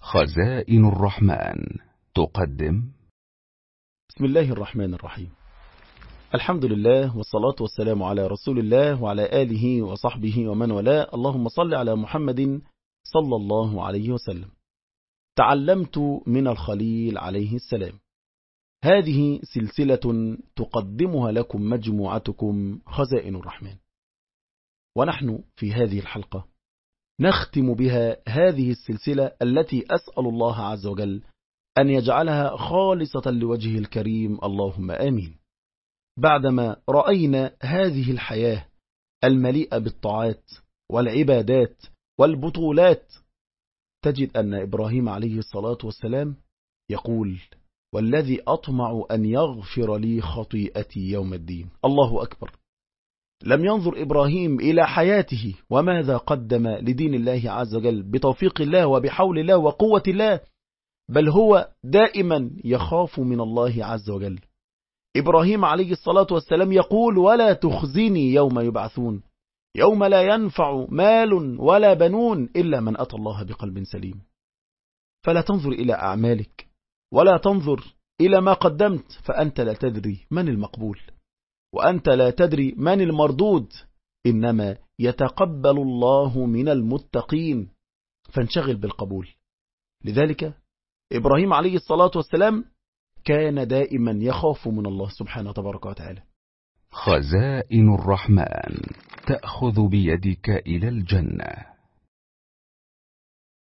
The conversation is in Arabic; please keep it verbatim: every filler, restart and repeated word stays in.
خزائن الرحمن تقدم. بسم الله الرحمن الرحيم. الحمد لله والصلاة والسلام على رسول الله وعلى آله وصحبه ومن والاه. اللهم صل على محمد صلى الله عليه وسلم. تعلمت من الخليل عليه السلام. هذه سلسلة تقدمها لكم مجموعتكم خزائن الرحمن، ونحن في هذه الحلقة نختم بها هذه السلسلة التي أسأل الله عز وجل أن يجعلها خالصة لوجهه الكريم، اللهم آمين. بعدما رأينا هذه الحياة المليئة بالطاعات والعبادات والبطولات، تجد أن إبراهيم عليه الصلاة والسلام يقول: والذي أطمع أن يغفر لي خطيئتي يوم الدين. الله أكبر. لم ينظر إبراهيم إلى حياته وماذا قدم لدين الله عز وجل بتوفيق الله وبحول الله وقوة الله، بل هو دائما يخاف من الله عز وجل. إبراهيم عليه الصلاة والسلام يقول: ولا تخزني يوم يبعثون، يوم لا ينفع مال ولا بنون إلا من أتى الله بقلب سليم. فلا تنظر إلى أعمالك ولا تنظر إلى ما قدمت، فأنت لا تدري من المقبول وأنت لا تدري من المردود، إنما يتقبل الله من المتقين، فانشغل بالقبول. لذلك إبراهيم عليه الصلاة والسلام كان دائما يخاف من الله سبحانه وتبارك وتعالى. خزائن الرحمن تأخذ بيدك إلى الجنة.